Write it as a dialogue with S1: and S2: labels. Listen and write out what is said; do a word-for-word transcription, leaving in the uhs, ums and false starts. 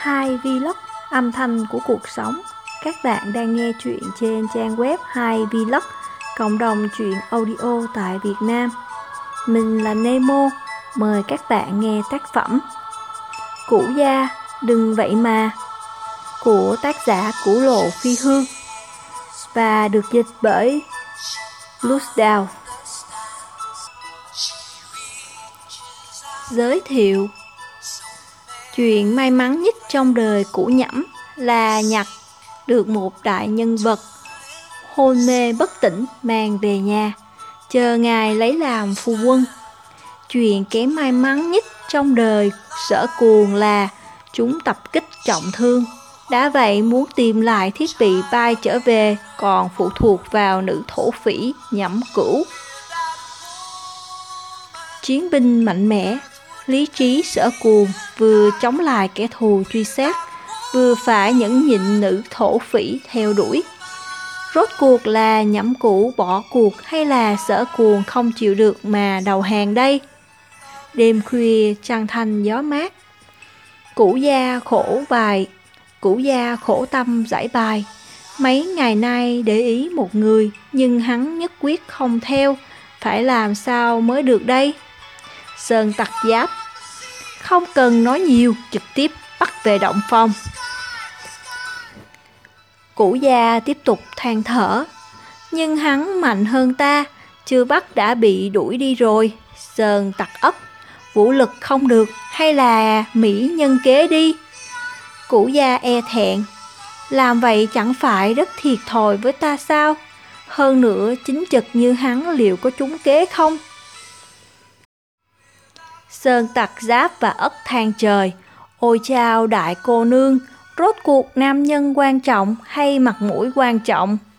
S1: Hai Vlog, âm thanh của cuộc sống. Các bạn đang nghe chuyện trên trang web Hai Vlog, cộng đồng truyện audio tại Việt Nam. Mình là Nemo, mời các bạn nghe tác phẩm Cũ Gia, Đừng Vậy Mà của tác giả Củ Lộ Phi Hương và được dịch bởi Lusdao. Giới thiệu: chuyện may mắn nhất trong đời Củ Nhẫm là nhặt được một đại nhân vật hôn mê bất tỉnh mang về nhà, chờ ngài lấy làm phu quân. Chuyện kém may mắn nhất trong đời Sở Cuồng là chúng tập kích trọng thương. Đã vậy muốn tìm lại thiết bị bay trở về còn phụ thuộc vào nữ thổ phỉ Nhẫm Cửu. Chiến binh mạnh mẽ, lý trí Sở Cuồng vừa chống lại kẻ thù truy sát, vừa phải nhẫn nhịn nữ thổ phỉ theo đuổi. Rốt cuộc là Nhẫm Cửu bỏ cuộc hay là Sở Cuồng không chịu được mà đầu hàng đây? Đêm khuya trăng thanh gió mát, Củ Gia khổ bài, Củ Gia khổ tâm giải bài. Mấy ngày nay để ý một người, nhưng hắn nhất quyết không theo, phải làm sao mới được đây? Sơn Tặc Giáp: không cần nói nhiều, trực tiếp bắt về động phòng. Củ Gia tiếp tục than thở: nhưng hắn mạnh hơn ta, chưa bắt đã bị đuổi đi rồi. Sơn Tặc Ấp: vũ lực không được, hay là mỹ nhân kế đi. Củ Gia e thẹn: làm vậy chẳng phải rất thiệt thòi với ta sao? Hơn nữa chính trực như hắn liệu có trúng kế không? Sơn Tặc Giáp và Ất than trời: ôi chao đại cô nương, rốt cuộc nam nhân quan trọng hay mặt mũi quan trọng?